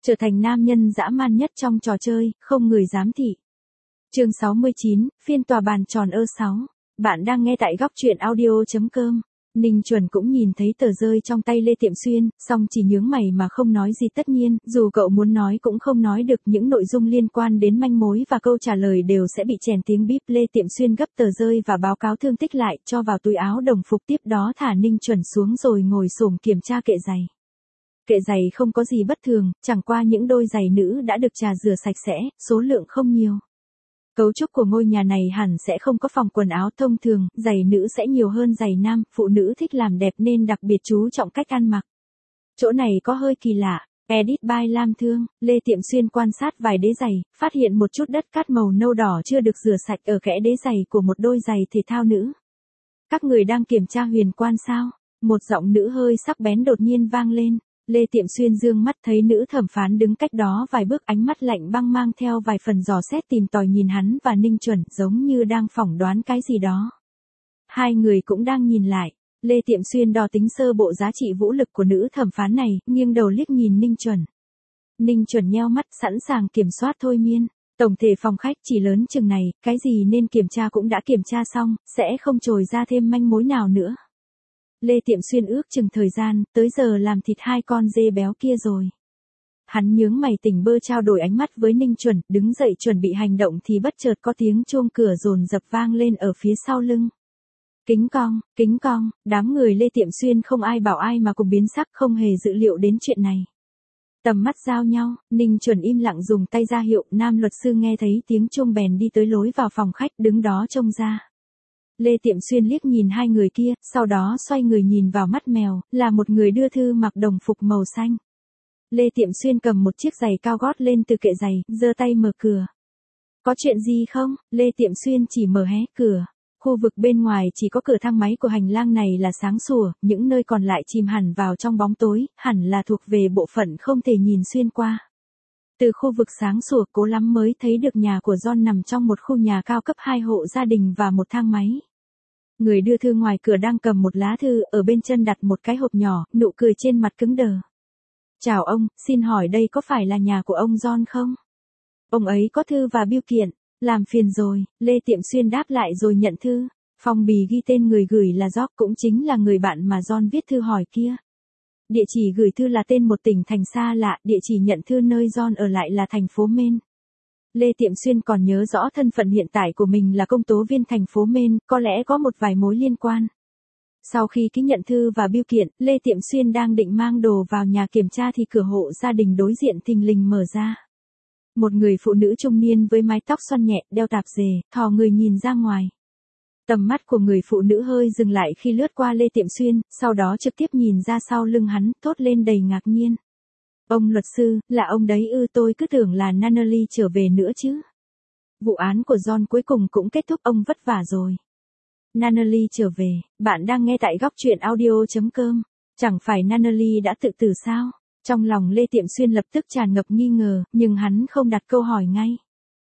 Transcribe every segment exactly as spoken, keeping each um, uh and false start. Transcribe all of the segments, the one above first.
Trở thành nam nhân dã man nhất trong trò chơi, không người dám thị. Chương sáu mươi chín, phiên tòa bàn tròn ơ sáu. Bạn đang nghe tại góc truyện audio chấm com. Ninh Chuẩn cũng nhìn thấy tờ rơi trong tay Lê Tiệm Xuyên, song chỉ nhướng mày mà không nói gì. Tất nhiên, dù cậu muốn nói cũng không nói được, những nội dung liên quan đến manh mối và câu trả lời đều sẽ bị chèn tiếng bíp. Lê Tiệm Xuyên gấp tờ rơi và báo cáo thương tích lại, cho vào túi áo đồng phục, tiếp đó thả Ninh Chuẩn xuống rồi ngồi xổm kiểm tra kệ giày. Kệ giày không có gì bất thường, chẳng qua những đôi giày nữ đã được trà rửa sạch sẽ, số lượng không nhiều. Cấu trúc của ngôi nhà này hẳn sẽ không có phòng quần áo thông thường, giày nữ sẽ nhiều hơn giày nam, phụ nữ thích làm đẹp nên đặc biệt chú trọng cách ăn mặc. Chỗ này có hơi kỳ lạ. Edit by Lam Thương. Lê Tiệm Xuyên quan sát vài đế giày, phát hiện một chút đất cát màu nâu đỏ chưa được rửa sạch ở kẽ đế giày của một đôi giày thể thao nữ. Các người đang kiểm tra huyền quan sao? Một giọng nữ hơi sắc bén đột nhiên vang lên. Lê Tiệm Xuyên dương mắt thấy nữ thẩm phán đứng cách đó vài bước, ánh mắt lạnh băng mang theo vài phần dò xét tìm tòi nhìn hắn và Ninh Chuẩn, giống như đang phỏng đoán cái gì đó. Hai người cũng đang nhìn lại. Lê Tiệm Xuyên đo tính sơ bộ giá trị vũ lực của nữ thẩm phán này, nghiêng đầu liếc nhìn Ninh Chuẩn. Ninh Chuẩn nheo mắt, sẵn sàng kiểm soát thôi miên. Tổng thể phòng khách chỉ lớn chừng này, cái gì nên kiểm tra cũng đã kiểm tra xong, sẽ không trồi ra thêm manh mối nào nữa. Lê Tiệm Xuyên ước chừng thời gian, tới giờ làm thịt hai con dê béo kia rồi. Hắn nhướng mày tỉnh bơ trao đổi ánh mắt với Ninh Chuẩn, đứng dậy chuẩn bị hành động thì bất chợt có tiếng chuông cửa dồn dập vang lên ở phía sau lưng. Kính cong, kính cong, đám người Lê Tiệm Xuyên không ai bảo ai mà cùng biến sắc, không hề dự liệu đến chuyện này. Tầm mắt giao nhau, Ninh Chuẩn im lặng dùng tay ra hiệu, nam luật sư nghe thấy tiếng chuông bèn đi tới lối vào phòng khách, đứng đó trông ra. Lê Tiệm Xuyên liếc nhìn hai người kia, sau đó xoay người nhìn vào mắt mèo, là một người đưa thư mặc đồng phục màu xanh. Lê Tiệm Xuyên cầm một chiếc giày cao gót lên từ kệ giày, giơ tay mở cửa. Có chuyện gì không? Lê Tiệm Xuyên chỉ mở hé cửa. Khu vực bên ngoài chỉ có cửa thang máy của hành lang này là sáng sủa, những nơi còn lại chìm hẳn vào trong bóng tối, hẳn là thuộc về bộ phận không thể nhìn xuyên qua. Từ khu vực sáng sủa cố lắm mới thấy được nhà của John nằm trong một khu nhà cao cấp, hai hộ gia đình và một thang máy. Người đưa thư ngoài cửa đang cầm một lá thư, ở bên chân đặt một cái hộp nhỏ, nụ cười trên mặt cứng đờ. Chào ông, xin hỏi đây có phải là nhà của ông John không? Ông ấy có thư và bưu kiện, làm phiền rồi, Lê Tiệm Xuyên đáp lại rồi nhận thư. Phong bì ghi tên người gửi là George, cũng chính là người bạn mà John viết thư hỏi kia. Địa chỉ gửi thư là tên một tỉnh thành xa lạ, địa chỉ nhận thư nơi John ở lại là thành phố Maine. Lê Tiệm Xuyên còn nhớ rõ thân phận hiện tại của mình là công tố viên thành phố Maine, có lẽ có một vài mối liên quan. Sau khi ký nhận thư và bưu kiện, Lê Tiệm Xuyên đang định mang đồ vào nhà kiểm tra thì cửa hộ gia đình đối diện thình lình mở ra. Một người phụ nữ trung niên với mái tóc xoăn nhẹ, đeo tạp dề, thò người nhìn ra ngoài. Tầm mắt của người phụ nữ hơi dừng lại khi lướt qua Lê Tiệm Xuyên, sau đó trực tiếp nhìn ra sau lưng hắn, thốt lên đầy ngạc nhiên. Ông luật sư, là ông đấy ư? Tôi cứ tưởng là Natalie trở về nữa chứ. Vụ án của John cuối cùng cũng kết thúc, ông vất vả rồi. Natalie trở về, bạn đang nghe tại góc truyện audio chấm com. Chẳng phải Natalie đã tự tử sao? Trong lòng Lê Tiệm Xuyên lập tức tràn ngập nghi ngờ, nhưng hắn không đặt câu hỏi ngay.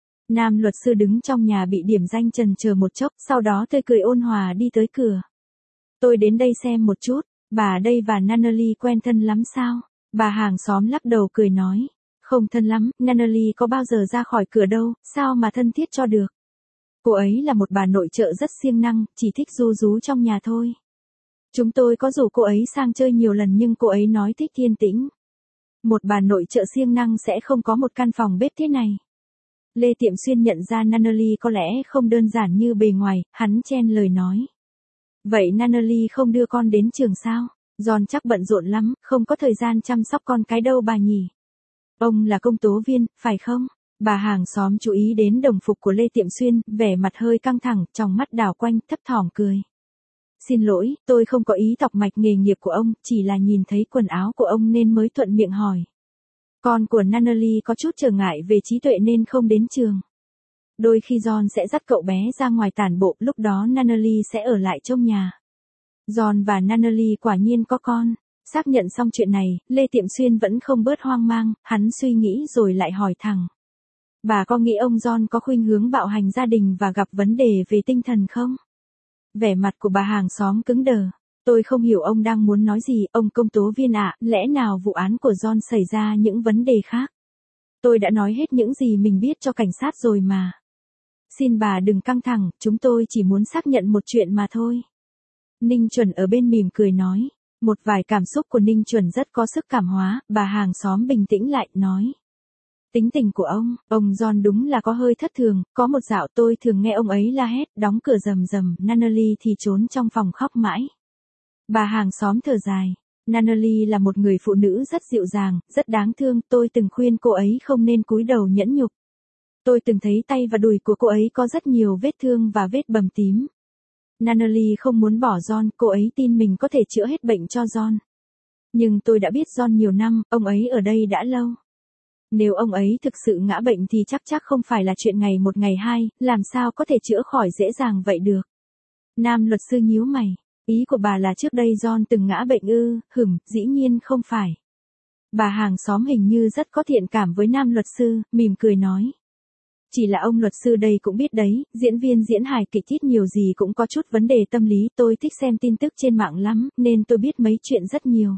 Nam luật sư đứng trong nhà bị điểm danh chần chờ một chốc, sau đó tươi cười ôn hòa đi tới cửa. Tôi đến đây xem một chút, bà đây và Natalie quen thân lắm sao? Bà hàng xóm lắc đầu cười nói. Không thân lắm, Natalie có bao giờ ra khỏi cửa đâu, sao mà thân thiết cho được. Cô ấy là một bà nội trợ rất siêng năng, chỉ thích ru rú trong nhà thôi. Chúng tôi có rủ cô ấy sang chơi nhiều lần nhưng cô ấy nói thích yên tĩnh. Một bà nội trợ siêng năng sẽ không có một căn phòng bếp thế này. Lê Tiệm Xuyên nhận ra Natalie có lẽ không đơn giản như bề ngoài, hắn chen lời nói. Vậy Natalie không đưa con đến trường sao? John chắc bận rộn lắm, không có thời gian chăm sóc con cái đâu bà nhỉ. Ông là công tố viên, phải không? Bà hàng xóm chú ý đến đồng phục của Lê Tiệm Xuyên, vẻ mặt hơi căng thẳng, trong mắt đảo quanh, thấp thỏm cười. Xin lỗi, tôi không có ý tọc mạch nghề nghiệp của ông, chỉ là nhìn thấy quần áo của ông nên mới thuận miệng hỏi. Con của Natalie có chút trở ngại về trí tuệ nên không đến trường. Đôi khi John sẽ dắt cậu bé ra ngoài tản bộ, lúc đó Natalie sẽ ở lại trong nhà. John và Natalie quả nhiên có con. Xác nhận xong chuyện này, Lê Tiệm Xuyên vẫn không bớt hoang mang, hắn suy nghĩ rồi lại hỏi thẳng. Bà có nghĩ ông John có khuynh hướng bạo hành gia đình và gặp vấn đề về tinh thần không? Vẻ mặt của bà hàng xóm cứng đờ. Tôi không hiểu ông đang muốn nói gì, ông công tố viên ạ, lẽ nào vụ án của John xảy ra những vấn đề khác? Tôi đã nói hết những gì mình biết cho cảnh sát rồi mà. Xin bà đừng căng thẳng, chúng tôi chỉ muốn xác nhận một chuyện mà thôi. Ninh Chuẩn ở bên mỉm cười nói. Một vài cảm xúc của Ninh Chuẩn rất có sức cảm hóa, bà hàng xóm bình tĩnh lại, nói. Tính tình của ông, ông John đúng là có hơi thất thường, có một dạo tôi thường nghe ông ấy la hét, đóng cửa rầm rầm, Natalie thì trốn trong phòng khóc mãi. Bà hàng xóm thở dài. Natalie là một người phụ nữ rất dịu dàng, rất đáng thương, tôi từng khuyên cô ấy không nên cúi đầu nhẫn nhục. Tôi từng thấy tay và đùi của cô ấy có rất nhiều vết thương và vết bầm tím. Natalie không muốn bỏ John, cô ấy tin mình có thể chữa hết bệnh cho John. Nhưng tôi đã biết John nhiều năm, ông ấy ở đây đã lâu. Nếu ông ấy thực sự ngã bệnh thì chắc chắc không phải là chuyện ngày một ngày hai, làm sao có thể chữa khỏi dễ dàng vậy được. Nam luật sư nhíu mày. Ý của bà là trước đây John từng ngã bệnh ư? Hửm, dĩ nhiên không phải. Bà hàng xóm hình như rất có thiện cảm với nam luật sư, mỉm cười nói. Chỉ là ông luật sư đây cũng biết đấy, diễn viên diễn hài kịch ít nhiều gì cũng có chút vấn đề tâm lý, tôi thích xem tin tức trên mạng lắm, nên tôi biết mấy chuyện rất nhiều.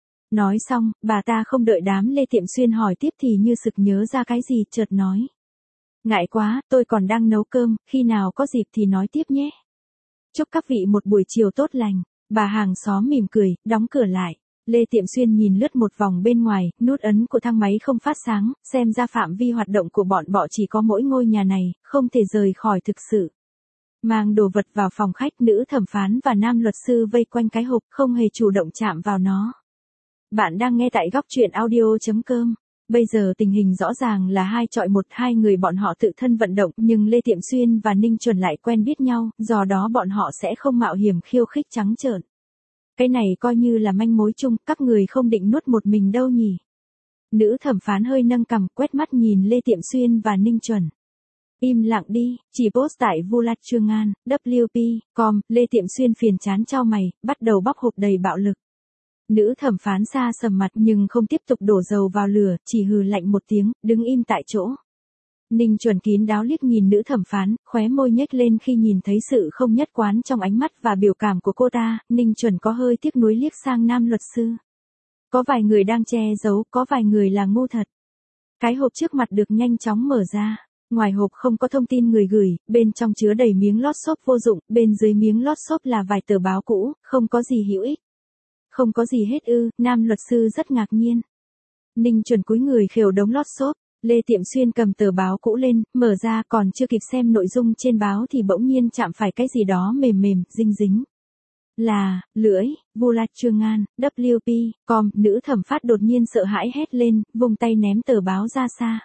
Nói xong, bà ta không đợi đám Lê Tiệm Xuyên hỏi tiếp thì như sực nhớ ra cái gì, chợt nói. Ngại quá, tôi còn đang nấu cơm, khi nào có dịp thì nói tiếp nhé. Chúc các vị một buổi chiều tốt lành. Bà hàng xóm mỉm cười, đóng cửa lại. Lê Tiệm Xuyên nhìn lướt một vòng bên ngoài, nút ấn của thang máy không phát sáng, xem ra phạm vi hoạt động của bọn bọ chỉ có mỗi ngôi nhà này, không thể rời khỏi thực sự. Mang đồ vật vào phòng khách, nữ thẩm phán và nam luật sư vây quanh cái hộp, không hề chủ động chạm vào nó. Bạn đang nghe tại góc truyện audio chấm com. Bây giờ tình hình rõ ràng là hai chọi một, hai người bọn họ tự thân vận động, nhưng Lê Tiệm Xuyên và Ninh Chuẩn lại quen biết nhau, do đó bọn họ sẽ không mạo hiểm khiêu khích trắng trợn. Cái này coi như là manh mối chung, các người không định nuốt một mình đâu nhỉ. Nữ thẩm phán hơi nâng cằm, quét mắt nhìn Lê Tiệm Xuyên và Ninh Chuẩn. Im lặng đi, chỉ post tại Vulat Trương An, W P chấm com, Lê Tiệm Xuyên phiền chán chau mày, bắt đầu bóc hộp đầy bạo lực. Nữ thẩm phán xa sầm mặt nhưng không tiếp tục đổ dầu vào lửa, chỉ hừ lạnh một tiếng, đứng im tại chỗ. Ninh Chuẩn kín đáo liếc nhìn nữ thẩm phán, khóe môi nhếch lên khi nhìn thấy sự không nhất quán trong ánh mắt và biểu cảm của cô ta, Ninh Chuẩn có hơi tiếc nuối liếc sang nam luật sư. Có vài người đang che giấu, có vài người là ngu thật. Cái hộp trước mặt được nhanh chóng mở ra. Ngoài hộp không có thông tin người gửi, bên trong chứa đầy miếng lót xốp vô dụng, bên dưới miếng lót xốp là vài tờ báo cũ, không có gì hữu ích. Không có gì hết ư, nam luật sư rất ngạc nhiên. Ninh Chuẩn cúi người khều đống lót xốp, Lê Tiệm Xuyên cầm tờ báo cũ lên, mở ra còn chưa kịp xem nội dung trên báo thì bỗng nhiên chạm phải cái gì đó mềm mềm, dinh dính. Là, lưỡi, Vulat Trương An, W P chấm com, nữ thẩm phát đột nhiên sợ hãi hét lên, vung tay ném tờ báo ra xa.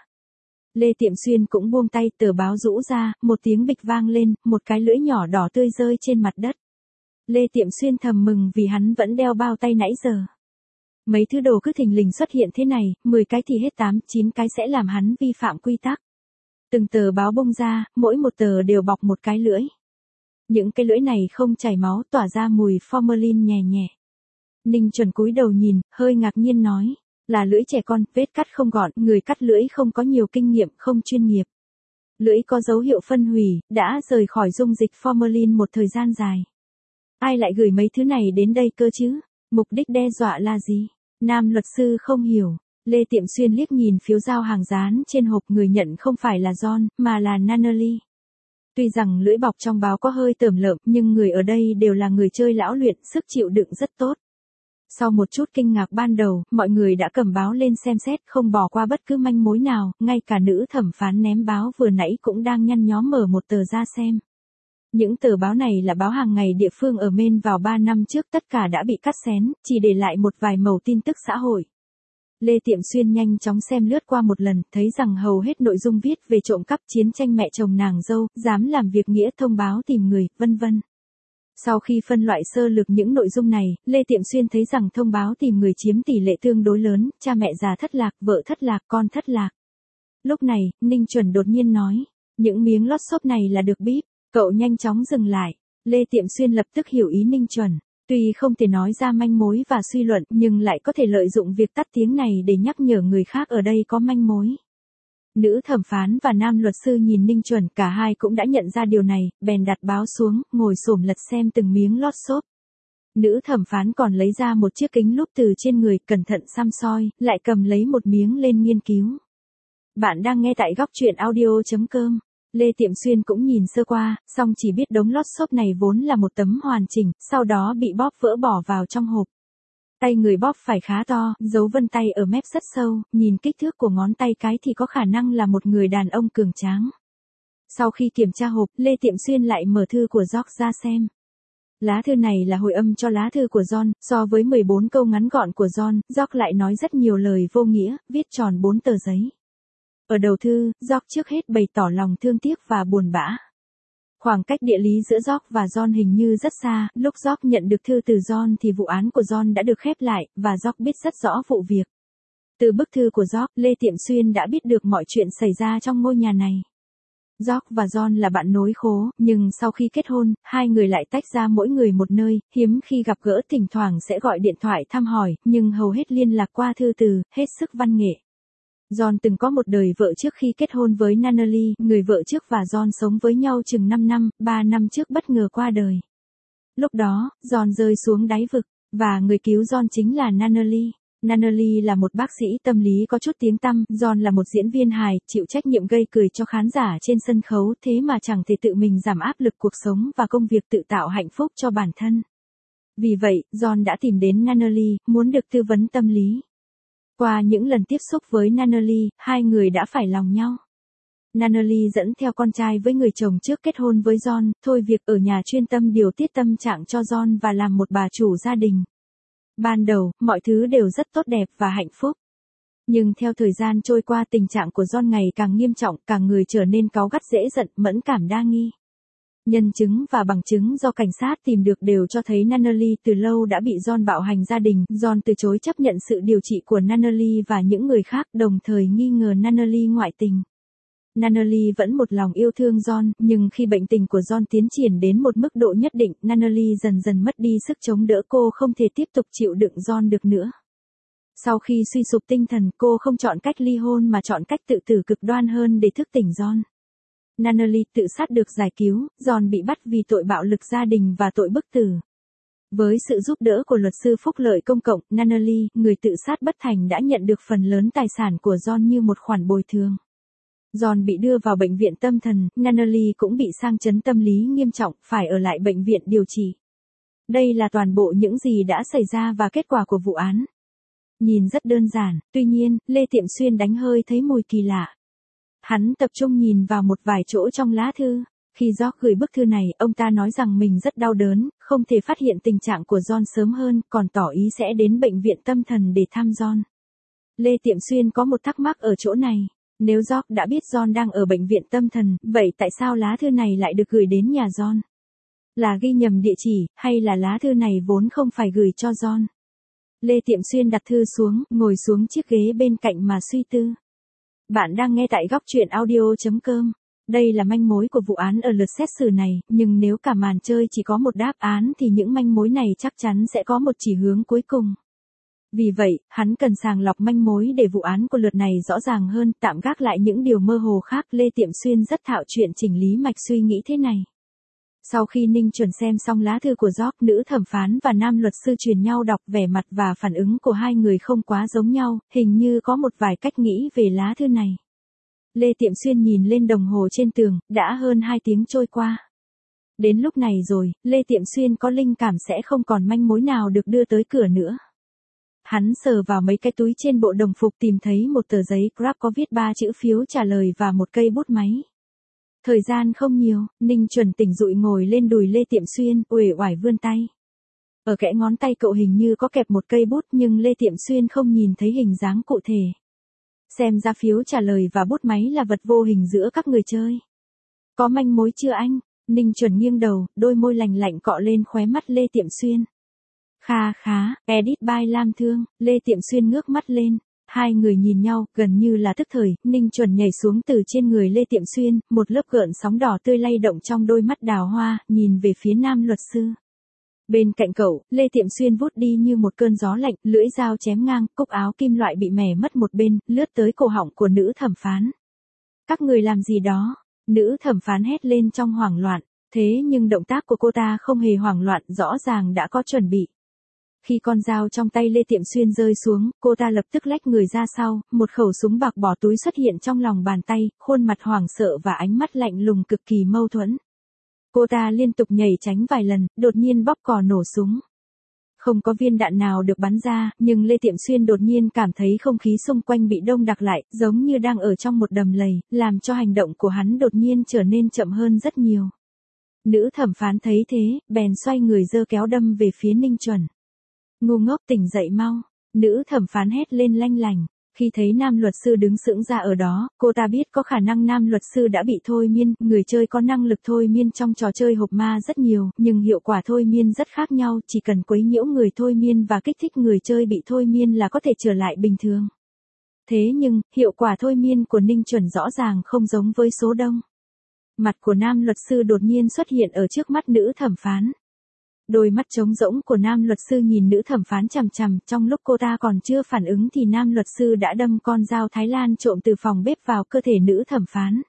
Lê Tiệm Xuyên cũng buông tay, tờ báo rũ ra, một tiếng bịch vang lên, một cái lưỡi nhỏ đỏ tươi rơi trên mặt đất. Lê Tiệm Xuyên thầm mừng vì hắn vẫn đeo bao tay nãy giờ. Mấy thứ đồ cứ thình lình xuất hiện thế này, mười cái thì hết tám, chín cái sẽ làm hắn vi phạm quy tắc. Từng tờ báo bung ra, mỗi một tờ đều bọc một cái lưỡi. Những cái lưỡi này không chảy máu, tỏa ra mùi formalin nhẹ nhẹ. Ninh Chuẩn cúi đầu nhìn, hơi ngạc nhiên nói, là lưỡi trẻ con, vết cắt không gọn, người cắt lưỡi không có nhiều kinh nghiệm, không chuyên nghiệp. Lưỡi có dấu hiệu phân hủy, đã rời khỏi dung dịch formalin một thời gian dài. Ai lại gửi mấy thứ này đến đây cơ chứ? Mục đích đe dọa là gì? Nam luật sư không hiểu. Lê Tiệm Xuyên liếc nhìn phiếu giao hàng dán trên hộp, người nhận không phải là John, mà là Natalie. Tuy rằng lưỡi bọc trong báo có hơi tởm lợm, nhưng người ở đây đều là người chơi lão luyện, sức chịu đựng rất tốt. Sau một chút kinh ngạc ban đầu, mọi người đã cầm báo lên xem xét, không bỏ qua bất cứ manh mối nào, ngay cả nữ thẩm phán ném báo vừa nãy cũng đang nhăn nhó mở một tờ ra xem. Những tờ báo này là báo hàng ngày địa phương ở Maine vào ba năm trước, tất cả đã bị cắt xén, chỉ để lại một vài mẩu tin tức xã hội. Lê Tiệm Xuyên nhanh chóng xem lướt qua một lần, thấy rằng hầu hết nội dung viết về trộm cắp, chiến tranh mẹ chồng nàng dâu, dám làm việc nghĩa, thông báo tìm người, vân vân. Sau khi phân loại sơ lược những nội dung này, Lê Tiệm Xuyên thấy rằng thông báo tìm người chiếm tỷ lệ tương đối lớn, cha mẹ già thất lạc, vợ thất lạc, con thất lạc. Lúc này, Ninh Chuẩn đột nhiên nói, những miếng lót xốp này là được bíp. Cậu nhanh chóng dừng lại. Lê Tiệm Xuyên lập tức hiểu ý Ninh Chuẩn. Tuy không thể nói ra manh mối và suy luận, nhưng lại có thể lợi dụng việc tắt tiếng này để nhắc nhở người khác ở đây có manh mối. Nữ thẩm phán và nam luật sư nhìn Ninh Chuẩn, cả hai cũng đã nhận ra điều này, bèn đặt báo xuống, ngồi xổm lật xem từng miếng lót xốp. Nữ thẩm phán còn lấy ra một chiếc kính lúp từ trên người, cẩn thận săm soi, lại cầm lấy một miếng lên nghiên cứu. Bạn đang nghe tại góc truyện audio chấm com. Lê Tiệm Xuyên cũng nhìn sơ qua, song chỉ biết đống lót xốp này vốn là một tấm hoàn chỉnh, sau đó bị bóp vỡ bỏ vào trong hộp. Tay người bóp phải khá to, dấu vân tay ở mép rất sâu, nhìn kích thước của ngón tay cái thì có khả năng là một người đàn ông cường tráng. Sau khi kiểm tra hộp, Lê Tiệm Xuyên lại mở thư của George ra xem. Lá thư này là hồi âm cho lá thư của John, so với mười bốn câu ngắn gọn của John, George lại nói rất nhiều lời vô nghĩa, viết tròn bốn tờ giấy. Ở đầu thư, George trước hết bày tỏ lòng thương tiếc và buồn bã. Khoảng cách địa lý giữa George và John hình như rất xa, lúc George nhận được thư từ John thì vụ án của John đã được khép lại, và George biết rất rõ vụ việc. Từ bức thư của George, Lê Tiệm Xuyên đã biết được mọi chuyện xảy ra trong ngôi nhà này. George và John là bạn nối khố, nhưng sau khi kết hôn, hai người lại tách ra mỗi người một nơi, hiếm khi gặp gỡ, thỉnh thoảng sẽ gọi điện thoại thăm hỏi, nhưng hầu hết liên lạc qua thư từ, hết sức văn nghệ. John từng có một đời vợ trước khi kết hôn với Nunnally, người vợ trước và John sống với nhau chừng năm năm, ba năm trước bất ngờ qua đời. Lúc đó, John rơi xuống đáy vực, và người cứu John chính là Nunnally. Nunnally là một bác sĩ tâm lý có chút tiếng tăm, John là một diễn viên hài, chịu trách nhiệm gây cười cho khán giả trên sân khấu, thế mà chẳng thể tự mình giảm áp lực cuộc sống và công việc, tự tạo hạnh phúc cho bản thân. Vì vậy, John đã tìm đến Nunnally, muốn được tư vấn tâm lý. Qua những lần tiếp xúc với Nunnally, hai người đã phải lòng nhau. Nunnally dẫn theo con trai với người chồng trước kết hôn với John, thôi việc ở nhà chuyên tâm điều tiết tâm trạng cho John và làm một bà chủ gia đình. Ban đầu, mọi thứ đều rất tốt đẹp và hạnh phúc. Nhưng theo thời gian trôi qua, tình trạng của John ngày càng nghiêm trọng, càng người trở nên cáu gắt, dễ giận, mẫn cảm, đa nghi. Nhân chứng và bằng chứng do cảnh sát tìm được đều cho thấy Nunnally từ lâu đã bị John bạo hành gia đình. John từ chối chấp nhận sự điều trị của Nunnally và những người khác, đồng thời nghi ngờ Nunnally ngoại tình. Nunnally vẫn một lòng yêu thương John, nhưng khi bệnh tình của John tiến triển đến một mức độ nhất định, Nunnally dần dần mất đi sức chống đỡ, cô không thể tiếp tục chịu đựng John được nữa. Sau khi suy sụp tinh thần, cô không chọn cách ly hôn mà chọn cách tự tử cực đoan hơn để thức tỉnh John. Nunnally tự sát được giải cứu, John bị bắt vì tội bạo lực gia đình và tội bức tử. Với sự giúp đỡ của luật sư phúc lợi công cộng, Nunnally, người tự sát bất thành, đã nhận được phần lớn tài sản của John như một khoản bồi thường. John bị đưa vào bệnh viện tâm thần, Nunnally cũng bị sang chấn tâm lý nghiêm trọng, phải ở lại bệnh viện điều trị. Đây là toàn bộ những gì đã xảy ra và kết quả của vụ án. Nhìn rất đơn giản, tuy nhiên, Lê Tiệm Xuyên đánh hơi thấy mùi kỳ lạ. Hắn tập trung nhìn vào một vài chỗ trong lá thư. Khi George gửi bức thư này, ông ta nói rằng mình rất đau đớn, không thể phát hiện tình trạng của John sớm hơn, còn tỏ ý sẽ đến bệnh viện tâm thần để thăm John. Lê Tiệm Xuyên có một thắc mắc ở chỗ này. Nếu George đã biết John đang ở bệnh viện tâm thần, vậy tại sao lá thư này lại được gửi đến nhà John? Là ghi nhầm địa chỉ, hay là lá thư này vốn không phải gửi cho John? Lê Tiệm Xuyên đặt thư xuống, ngồi xuống chiếc ghế bên cạnh mà suy tư. Bạn đang nghe tại góc truyện audio chấm com. Đây là manh mối của vụ án ở lượt xét xử này, nhưng nếu cả màn chơi chỉ có một đáp án thì những manh mối này chắc chắn sẽ có một chỉ hướng cuối cùng. Vì vậy, hắn cần sàng lọc manh mối để vụ án của lượt này rõ ràng hơn, tạm gác lại những điều mơ hồ khác. Lê Tiệm Xuyên rất thạo chuyện chỉnh lý mạch suy nghĩ thế này. Sau khi Ninh Chuẩn xem xong lá thư của George, nữ thẩm phán và nam luật sư truyền nhau đọc, vẻ mặt và phản ứng của hai người không quá giống nhau, hình như có một vài cách nghĩ về lá thư này. Lê Tiệm Xuyên nhìn lên đồng hồ trên tường, đã hơn hai tiếng trôi qua. Đến lúc này rồi, Lê Tiệm Xuyên có linh cảm sẽ không còn manh mối nào được đưa tới cửa nữa. Hắn sờ vào mấy cái túi trên bộ đồng phục, tìm thấy một tờ giấy Grab có viết ba chữ phiếu trả lời và một cây bút máy. Thời gian không nhiều, Ninh Chuẩn tỉnh dụi ngồi lên đùi Lê Tiệm Xuyên, uể oải vươn tay. Ở kẽ ngón tay cậu hình như có kẹp một cây bút, nhưng Lê Tiệm Xuyên không nhìn thấy hình dáng cụ thể. Xem ra phiếu trả lời và bút máy là vật vô hình giữa các người chơi. Có manh mối chưa anh? Ninh Chuẩn nghiêng đầu, đôi môi lành lạnh cọ lên khóe mắt Lê Tiệm Xuyên. Kha khá, edit by Lam Thương. Lê Tiệm Xuyên ngước mắt lên. Hai người nhìn nhau, gần như là tức thời, Ninh Chuẩn nhảy xuống từ trên người Lê Tiệm Xuyên, một lớp gợn sóng đỏ tươi lay động trong đôi mắt đào hoa, nhìn về phía nam luật sư. Bên cạnh cậu, Lê Tiệm Xuyên vút đi như một cơn gió lạnh, lưỡi dao chém ngang, cúc áo kim loại bị mẻ mất một bên, lướt tới cổ họng của nữ thẩm phán. Các người làm gì đó? Nữ thẩm phán hét lên trong hoảng loạn. Thế nhưng động tác của cô ta không hề hoảng loạn, rõ ràng đã có chuẩn bị. Khi con dao trong tay Lê Tiệm Xuyên rơi xuống, cô ta lập tức lách người ra sau, một khẩu súng bạc bỏ túi xuất hiện trong lòng bàn tay, khuôn mặt hoảng sợ và ánh mắt lạnh lùng cực kỳ mâu thuẫn. Cô ta liên tục nhảy tránh vài lần, đột nhiên bóp cò nổ súng. Không có viên đạn nào được bắn ra, nhưng Lê Tiệm Xuyên đột nhiên cảm thấy không khí xung quanh bị đông đặc lại, giống như đang ở trong một đầm lầy, làm cho hành động của hắn đột nhiên trở nên chậm hơn rất nhiều. Nữ thẩm phán thấy thế, bèn xoay người giơ kéo đâm về phía Ninh Chuẩn. Ngu ngốc, tỉnh dậy mau. Nữ thẩm phán hét lên lanh lành. Khi thấy nam luật sư đứng sững ra ở đó, cô ta biết có khả năng nam luật sư đã bị thôi miên, người chơi có năng lực thôi miên trong trò chơi hộp ma rất nhiều, nhưng hiệu quả thôi miên rất khác nhau, chỉ cần quấy nhiễu người thôi miên và kích thích người chơi bị thôi miên là có thể trở lại bình thường. Thế nhưng, hiệu quả thôi miên của Ninh Chuẩn rõ ràng không giống với số đông. Mặt của nam luật sư đột nhiên xuất hiện ở trước mắt nữ thẩm phán. Đôi mắt trống rỗng của nam luật sư nhìn nữ thẩm phán chằm chằm, trong lúc cô ta còn chưa phản ứng thì nam luật sư đã đâm con dao Thái Lan trộm từ phòng bếp vào cơ thể nữ thẩm phán.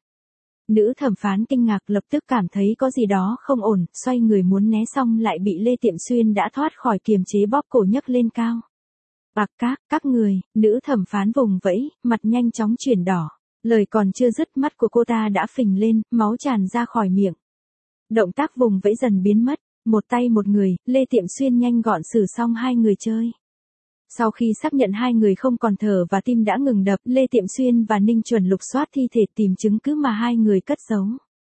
Nữ thẩm phán kinh ngạc, lập tức cảm thấy có gì đó không ổn, xoay người muốn né xong lại bị Lê Tiệm Xuyên đã thoát khỏi kiềm chế bóp cổ nhấc lên cao. Bạc các, các người, nữ thẩm phán vùng vẫy, mặt nhanh chóng chuyển đỏ. Lời còn chưa dứt, mắt của cô ta đã phình lên, máu tràn ra khỏi miệng. Động tác vùng vẫy dần biến mất. Một tay một người, Lê Tiệm Xuyên nhanh gọn xử xong hai người chơi. Sau khi xác nhận hai người không còn thở và tim đã ngừng đập, Lê Tiệm Xuyên và Ninh Chuẩn lục soát thi thể tìm chứng cứ mà hai người cất giấu.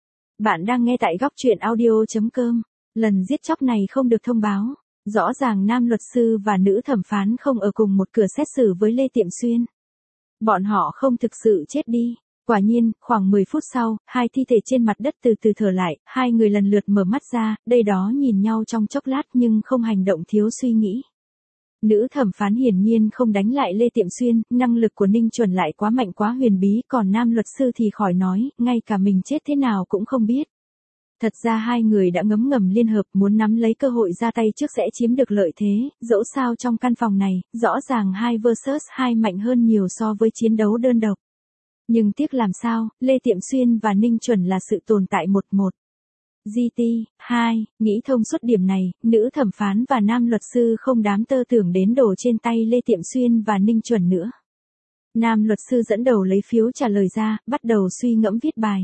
Bạn đang nghe tại góc truyện audio chấm com. Lần giết chóc này không được thông báo. Rõ ràng nam luật sư và nữ thẩm phán không ở cùng một cửa xét xử với Lê Tiệm Xuyên. Bọn họ không thực sự chết đi. Quả nhiên, khoảng mười phút sau, hai thi thể trên mặt đất từ từ thở lại, hai người lần lượt mở mắt ra, đây đó nhìn nhau trong chốc lát nhưng không hành động, thiếu suy nghĩ. Nữ thẩm phán hiển nhiên không đánh lại Lê Tiệm Xuyên, năng lực của Ninh Chuẩn lại quá mạnh quá huyền bí, còn nam luật sư thì khỏi nói, ngay cả mình chết thế nào cũng không biết. Thật ra hai người đã ngấm ngầm liên hợp, muốn nắm lấy cơ hội ra tay trước sẽ chiếm được lợi thế, dẫu sao trong căn phòng này, rõ ràng hai versus hai mạnh hơn nhiều so với chiến đấu đơn độc. Nhưng tiếc làm sao, Lê Tiệm Xuyên và Ninh Chuẩn là sự tồn tại một một. giê tê hai, nghĩ thông suốt điểm này, nữ thẩm phán và nam luật sư không đám tơ tưởng đến đổ trên tay Lê Tiệm Xuyên và Ninh Chuẩn nữa. Nam luật sư dẫn đầu lấy phiếu trả lời ra, bắt đầu suy ngẫm viết bài.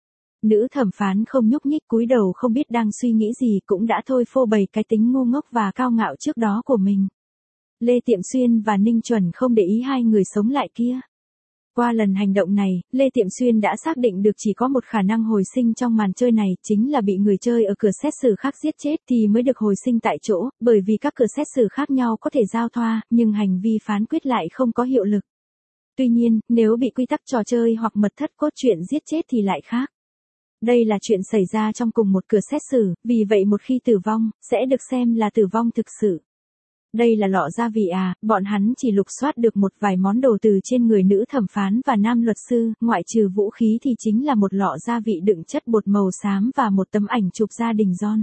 Nữ thẩm phán không nhúc nhích, cúi đầu không biết đang suy nghĩ gì, cũng đã thôi phô bày cái tính ngu ngốc và cao ngạo trước đó của mình. Lê Tiệm Xuyên và Ninh Chuẩn không để ý hai người sống lại kia. Qua lần hành động này, Lê Tiệm Xuyên đã xác định được chỉ có một khả năng hồi sinh trong màn chơi này, chính là bị người chơi ở cửa xét xử khác giết chết thì mới được hồi sinh tại chỗ, bởi vì các cửa xét xử khác nhau có thể giao thoa, nhưng hành vi phán quyết lại không có hiệu lực. Tuy nhiên, nếu bị quy tắc trò chơi hoặc mật thất cốt truyện giết chết thì lại khác. Đây là chuyện xảy ra trong cùng một cửa xét xử, vì vậy một khi tử vong, sẽ được xem là tử vong thực sự. Đây là lọ gia vị à, bọn hắn chỉ lục soát được một vài món đồ từ trên người nữ thẩm phán và nam luật sư, ngoại trừ vũ khí thì chính là một lọ gia vị đựng chất bột màu xám và một tấm ảnh chụp gia đình John.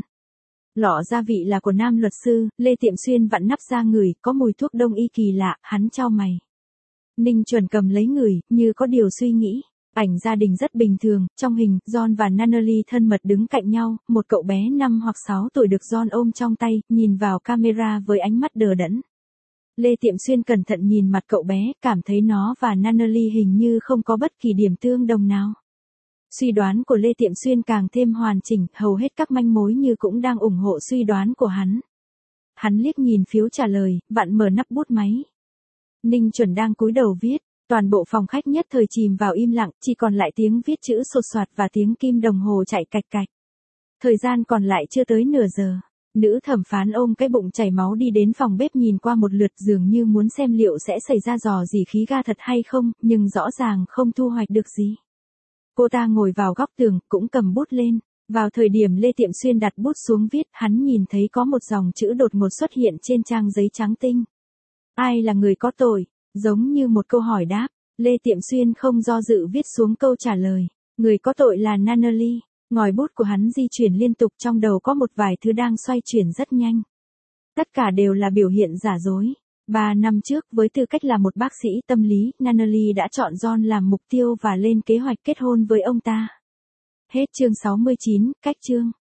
Lọ gia vị là của nam luật sư, Lê Tiệm Xuyên vặn nắp ra ngửi, có mùi thuốc đông y kỳ lạ, hắn chau mày. Ninh Chuẩn cầm lấy ngửi, như có điều suy nghĩ. Ảnh gia đình rất bình thường, trong hình, John và Natalie thân mật đứng cạnh nhau, một cậu bé năm hoặc sáu tuổi được John ôm trong tay, nhìn vào camera với ánh mắt đờ đẫn. Lê Tiệm Xuyên cẩn thận nhìn mặt cậu bé, cảm thấy nó và Natalie hình như không có bất kỳ điểm tương đồng nào. Suy đoán của Lê Tiệm Xuyên càng thêm hoàn chỉnh, hầu hết các manh mối như cũng đang ủng hộ suy đoán của hắn. Hắn liếc nhìn phiếu trả lời, vặn mở nắp bút máy. Ninh Chuẩn đang cúi đầu viết. Toàn bộ phòng khách nhất thời chìm vào im lặng, chỉ còn lại tiếng viết chữ sột soạt và tiếng kim đồng hồ chạy cạch cạch. Thời gian còn lại chưa tới nửa giờ. Nữ thẩm phán ôm cái bụng chảy máu đi đến phòng bếp nhìn qua một lượt, dường như muốn xem liệu sẽ xảy ra rò rỉ khí ga thật hay không, nhưng rõ ràng không thu hoạch được gì. Cô ta ngồi vào góc tường, cũng cầm bút lên. Vào thời điểm Lê Tiệm Xuyên đặt bút xuống viết, hắn nhìn thấy có một dòng chữ đột ngột xuất hiện trên trang giấy trắng tinh. Ai là người có tội? Giống như một câu hỏi đáp, Lê Tiệm Xuyên không do dự viết xuống câu trả lời. Người có tội là Natalie. Ngòi bút của hắn di chuyển liên tục, trong đầu có một vài thứ đang xoay chuyển rất nhanh. Tất cả đều là biểu hiện giả dối. Ba năm trước, với tư cách là một bác sĩ tâm lý, Natalie đã chọn John làm mục tiêu và lên kế hoạch kết hôn với ông ta. Hết chương sáu mươi chín, cách chương.